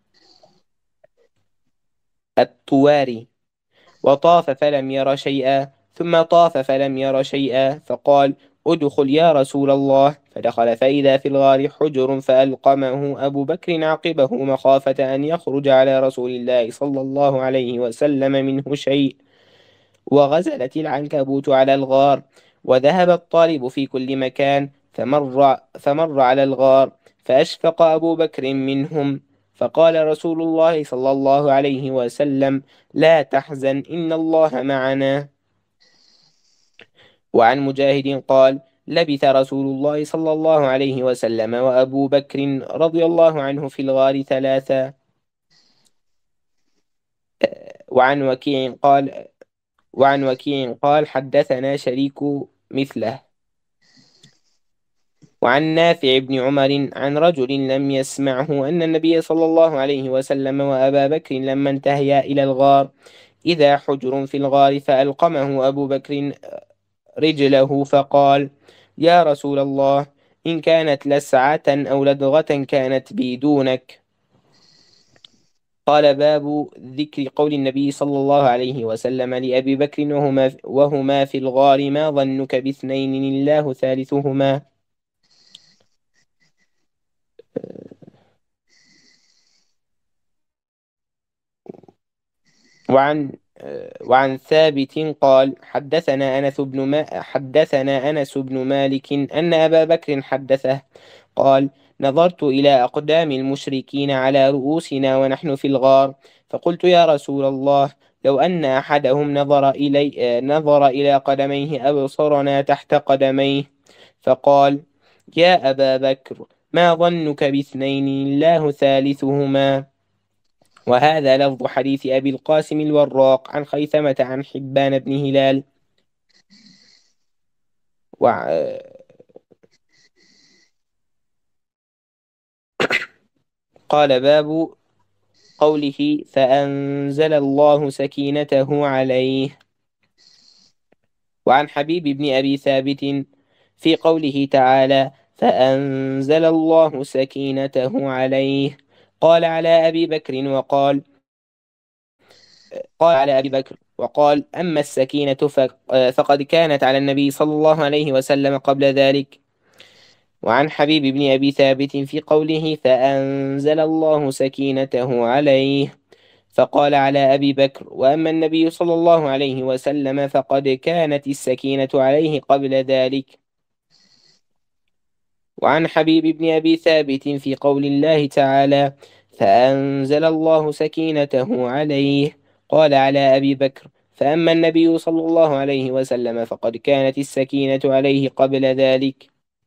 Speaker 1: الطواري وطاف فلم ير شيئا، ثم طاف فلم ير شيئا، فقال: ادخل يا رسول الله. فدخل فإذا في الغار حجر، فألقمه أبو بكر عقبه مخافة أن يخرج على رسول الله صلى الله عليه وسلم منه شيء. وغزلت العنكبوت على الغار، وذهب الطالب في كل مكان، فمر, فمر على الغار، فأشفق أبو بكر منهم، فقال رسول الله صلى الله عليه وسلم: لا تحزن، إن الله معنا. وعن مجاهد قال: لبث رسول الله صلى الله عليه وسلم وأبو بكر رضي الله عنه في الغار ثلاثة. وعن وكيع قال وعن وكيع قال: حدثنا شريك مثله. وعن نافع بن عمر عن رجل لم يسمعه أن النبي صلى الله عليه وسلم وأبا بكر لما انتهيا إلى الغار، إذا حجر في الغار، فألقمه أبو بكر رجله فقال: يا رسول الله، إن كانت لسعة أو لدغة كانت بي دونك. قال: باب ذكر قول النبي صلى الله عليه وسلم لأبي بكر وهما, وهما في الغار: ما ظنك باثنين الله ثالثهما؟ وعن وعن ثابت قال: حدثنا أنس بن ما حدثنا أنس بن مالك أن أبا بكر حدثه قال: نظرت إلى أقدام المشركين على رؤوسنا ونحن في الغار، فقلت: يا رسول الله، لو أن أحدهم نظر إلي نظر إلى قدميه أبصرنا تحت قدميه. فقال: يا أبا بكر، ما ظنك باثنين الله ثالثهما؟ وهذا لفظ حديث أبي القاسم الوراق عن خيثمة عن حبان بن هلال. وع... قال: باب قوله: فأنزل الله سكينته عليه. وعن حبيب بن أبي ثابت في قوله تعالى: فأنزل الله سكينته عليه، قال على أبي بكر وقال قال على أبي بكر وقال: أما السكينة فقد كانت على النبي صلى الله عليه وسلم قبل ذلك. وعن حبيب بن أبي ثابت في قوله: فأنزل الله سكينته عليه، فقال على أبي بكر: وأما النبي صلى الله عليه وسلم فقد كانت السكينة عليه قبل ذلك. وعن حبيب بن أبي ثابت في قول الله تعالى: فأنزل الله سكينته عليه. قال على أبي بكر: فأما النبي صلى الله عليه وسلم فقد كانت السكينة عليه قبل ذلك.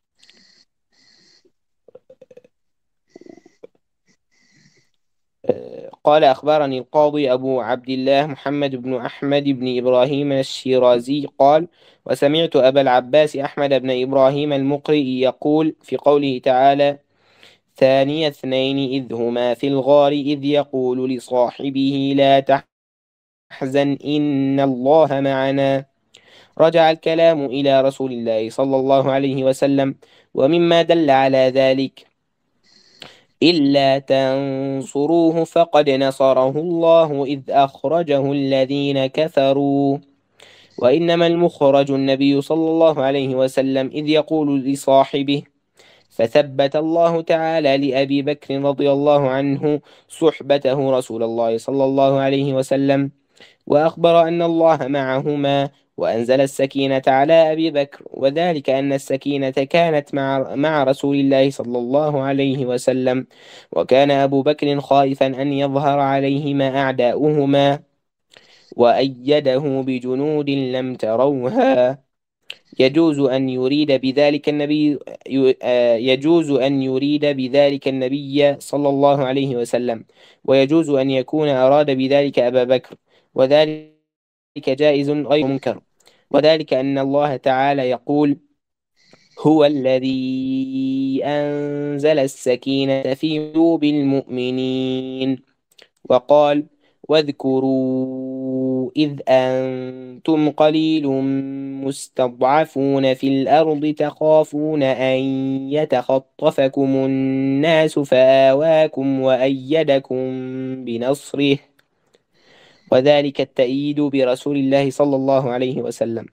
Speaker 1: قال: أخبرني القاضي أبو عبد الله محمد بن أحمد بن إبراهيم الشيرازي قال: وسمعت أبا العباس أحمد بن إبراهيم المقرئ يقول في قوله تعالى: ثاني اثنين إذ هما في الغار إذ يقول لصاحبه لا تحزن إن الله معنا. رجع الكلام إلى رسول الله صلى الله عليه وسلم. ومما دل على ذلك: إلا تنصروه فقد نصره الله إذ أخرجه الذين كفروا. وإنما المخرج النبي صلى الله عليه وسلم إذ يقول لصاحبه. فثبت الله تعالى لأبي بكر رضي الله عنه صحبته رسول الله صلى الله عليه وسلم، وأخبر أن الله معهما، وأنزل السكينة على أبي بكر، وذلك أن السكينة كانت مع مع رسول الله صلى الله عليه وسلم، وكان أبو بكر خائفا أن يظهر عليهما أعداؤهما، وأيده بجنود لم تروها. يجوز أن يريد بذلك النبي يجوز أن يريد بذلك النبي صلى الله عليه وسلم، ويجوز أن يكون أراد بذلك أبا بكر، وذلك جائز غير منكر. وذلك أن الله تعالى يقول: هو الذي أنزل السكينة في قلوب المؤمنين. وقال: واذكروا إذ أنتم قليل مستضعفون في الأرض تخافون أن يتخطفكم الناس فآواكم وأيدكم بنصره. وذلك التأييد برسول الله صلى الله عليه وسلم.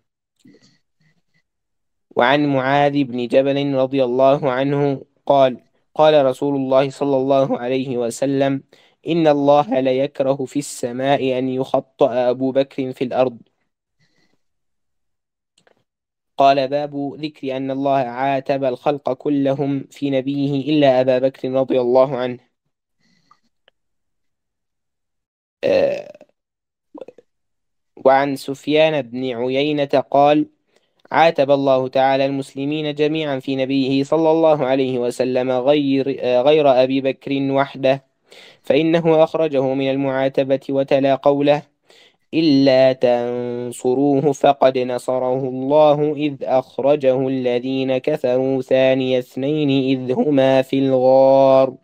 Speaker 1: وعن معاذ بن جبل رضي الله عنه قال: قال رسول الله صلى الله عليه وسلم: إن الله ليكره في السماء أن يخطأ أبو بكر في الأرض. قال: باب ذكر أن الله عاتب الخلق كلهم في نبيه إلا أبا بكر رضي الله عنه. آه، وعن سفيان بن عيينة قال: عاتب الله تعالى المسلمين جميعا في نبيه صلى الله عليه وسلم غير, آه، غير أبي بكر وحده، فإنه أخرجه من المعاتبة وتلا قوله: إلا تنصروه فقد نصره الله إذ أخرجه الذين كفروا ثاني اثنين إذ هما في الغار.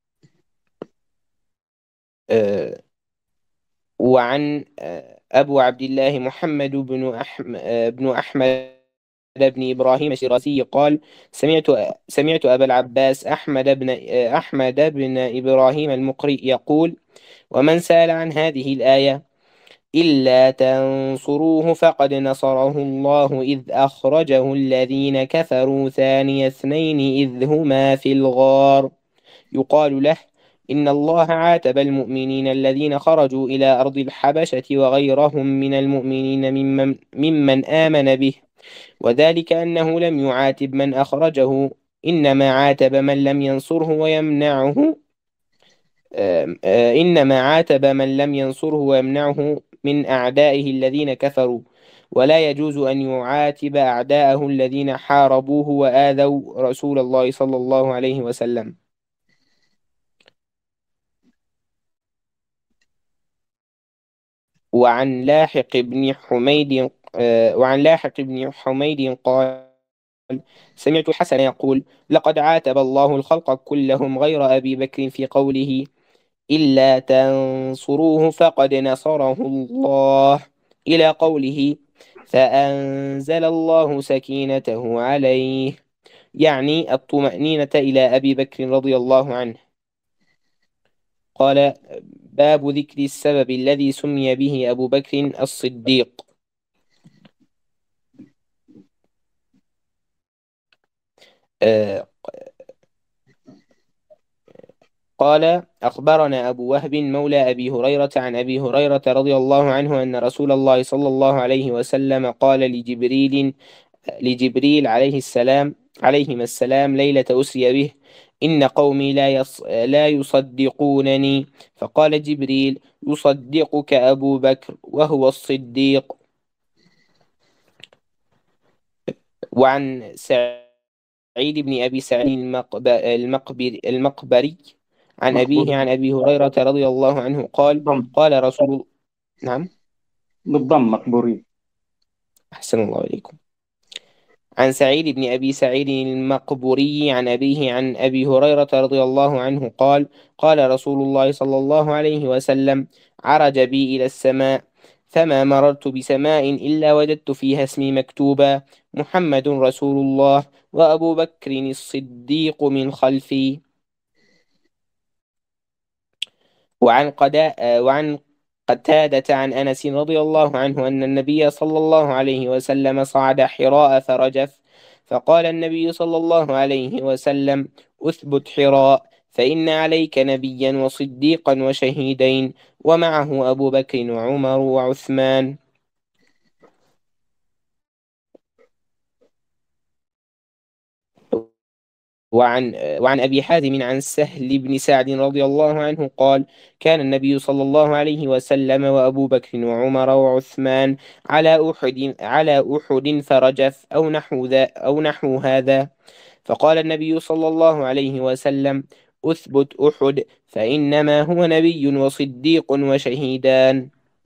Speaker 1: آه، وعن آه، أبو عبد الله محمد بن أحم آه، بن أحمد بن إبراهيم الشيرازي قال: سمعت سمعت أبا العباس أحمد بن آه، أحمد بن إبراهيم المقري يقول: ومن سأل عن هذه الآية: إلا تنصروه فقد نصره الله إذ أخرجه الذين كفروا ثاني اثنين إذ هما في الغار، يقال له: إن الله عاتب المؤمنين الذين خرجوا إلى أرض الحبشة وغيرهم من المؤمنين ممن, ممن آمن به، وذلك أنه لم يعاتب من أخرجه، إنما عاتب من لم ينصره ويمنعه آم، آه، إنما عاتب من لم ينصره ويمنعه من أعدائه الذين كفروا، ولا يجوز أن يعاتب أعداءه الذين حاربوه وآذوا رسول الله صلى الله عليه وسلم. وعن لاحق بن حميد آه، وعن لاحق بن حميد قال: سمعت الحسن يقول: لقد عاتب الله الخلق كلهم غير أبي بكر في قوله: إلا تنصروه فقد نصره الله، إلى قوله: فأنزل الله سكينته عليه، يعني الطمأنينة إلى أبي بكر رضي الله عنه. قال: باب ذكر السبب الذي سمي به أبو بكر الصديق. آه، قال: أخبرنا أبو وهب مولى أبي هريرة عن أبي هريرة رضي الله عنه أن رسول الله صلى الله عليه وسلم قال لجبريل: لجبريل عليه السلام عليهما السلام ليلة أسري به: إن قومي لا يص لا يصدقونني. فقال جبريل: يصدقك أبو بكر وهو الصديق. وعن سعيد بن أبي سعيد المقب- المقبري, المقبري عن أبيه
Speaker 2: مقبول.
Speaker 1: عن أبي هريرة رضي الله عنه قال:
Speaker 2: ضم.
Speaker 1: قال رسول نعم.
Speaker 2: بالضم مقبورين.
Speaker 1: أحسن الله إليكم. عن سعيد بن أبي سعيد المقبوري عن أبيه عن أبي هريرة رضي الله عنه قال: قال رسول الله صلى الله عليه وسلم: عرج بي إلى السماء، فما مررت بسماء إلا وجدت فيها اسمي مكتوبا: محمد رسول الله، وأبو بكر الصديق من خلفي. وعن قداء وعن قتادة عن أنس رضي الله عنه أن النبي صلى الله عليه وسلم صعد حراء فرجف، فقال النبي صلى الله عليه وسلم: أثبت حراء، فإن عليك نبيا وصديقا وشهيدين، ومعه أبو بكر وعمر وعثمان. وعن وعن أبي حازم عن سهل بن سعد رضي الله عنه قال: كان النبي صلى الله عليه وسلم وأبو بكر وعمر وعثمان على أحد على أحد فرجف أو نحو ذا أو نحو هذا. فقال النبي صلى الله عليه وسلم: أثبت أحد، فإنما هو نبي وصديق وشهيدان.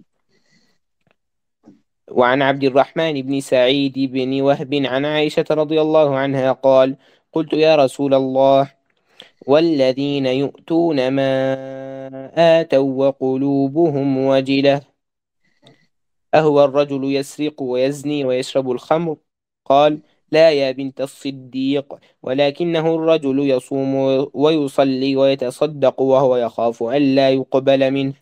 Speaker 1: وعن عبد الرحمن بن سعيد بن وهب عن عائشة رضي الله عنها قال: قلت يا رسول الله، والذين يؤتون ما آتوا وقلوبهم وجلة، أهو الرجل يسرق ويزني ويشرب الخمر؟ قال: لا يا بنت الصديق، ولكنه الرجل يصوم ويصلي ويتصدق وهو يخاف ألا يقبل منه.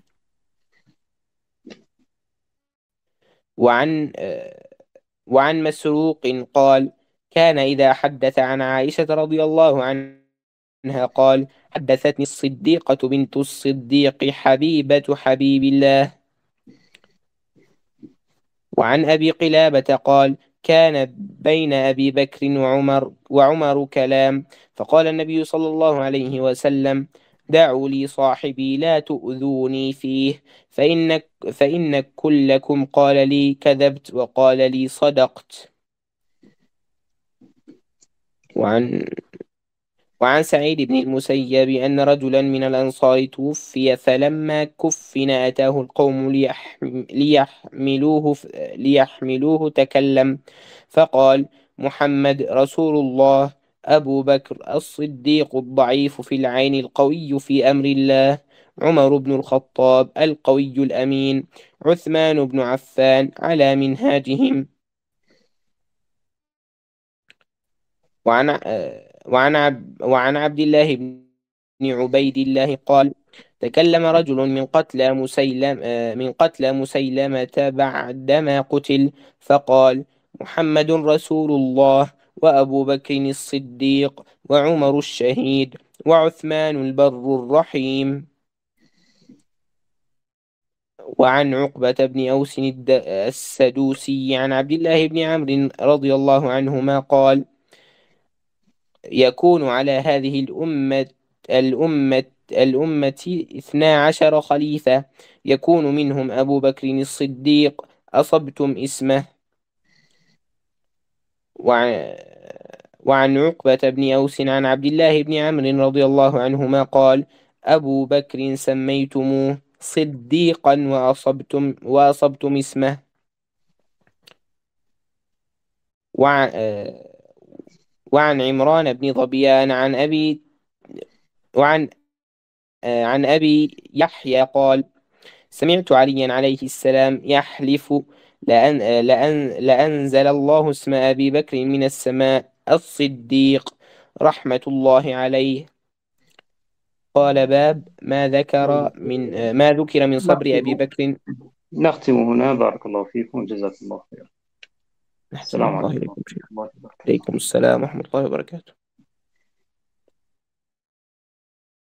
Speaker 1: وعن وعن مسروق قال: كان إذا حدث عن عائشة رضي الله عنها قال: حدثتني الصديقة بنت الصديق حبيبة حبيب الله. وعن أبي قلابة قال: كان بين أبي بكر وعمر وعمر كلام، فقال النبي صلى الله عليه وسلم: دعوا لي صاحبي لا تؤذوني فيه، فإن فإن كلكم قال لي كذبت وقال لي صدقت. وعن وعن سعيد بن المسيب أن رجلا من الأنصار توفي، فلما كفن أتاه القوم ليحم ليحملوه ليحملوه تكلم فقال: محمد رسول الله، أبو بكر الصديق الضعيف في العين القوي في أمر الله، عمر بن الخطاب القوي الأمين، عثمان بن عفان على منهاجهم. وعن وعن عب وعن عبد الله بن عبيد الله قال: تكلم رجل من قتلى مسيلم من قتلى مسيلمة بعدما قتل، فقال: محمد رسول الله، وأبو بكر الصديق، وعمر الشهيد، وعثمان البر الرحيم. وعن عقبة بن أوس الد- السدوسي عن عبد الله بن عمرو رضي الله عنهما قال: يكون على هذه الأمة الأمة الأمة اثنا عشر خليفة، يكون منهم أبو بكر الصديق، أصبتم اسمه. وعن, وعن عقبة بن أوس عن عبد الله بن عمرو رضي الله عنهما قال: أبو بكر سميتموه صديقا وأصبتم وأصبتم اسمه. وعن, وعن عمران بن ظبيان عن أبي وعن عن أبي يحيى قال: سمعت عليا عليه السلام يحلف: لأن لأن لأنزل الله اسم أبي بكر من السماء الصديق رحمة الله عليه. قال: باب ما ذكر من ما ذكر من صبر أبي
Speaker 2: نختم
Speaker 1: بكر.
Speaker 2: نختم هنا. بارك الله فيكم وجزاكم الله خيرا.
Speaker 1: أحسن
Speaker 2: السلام
Speaker 1: الله
Speaker 2: عليكم
Speaker 1: إليكم
Speaker 2: ورحمة
Speaker 1: شيخ.
Speaker 2: الله وبركاته.
Speaker 1: عليكم السلام ورحمة الله وبركاته.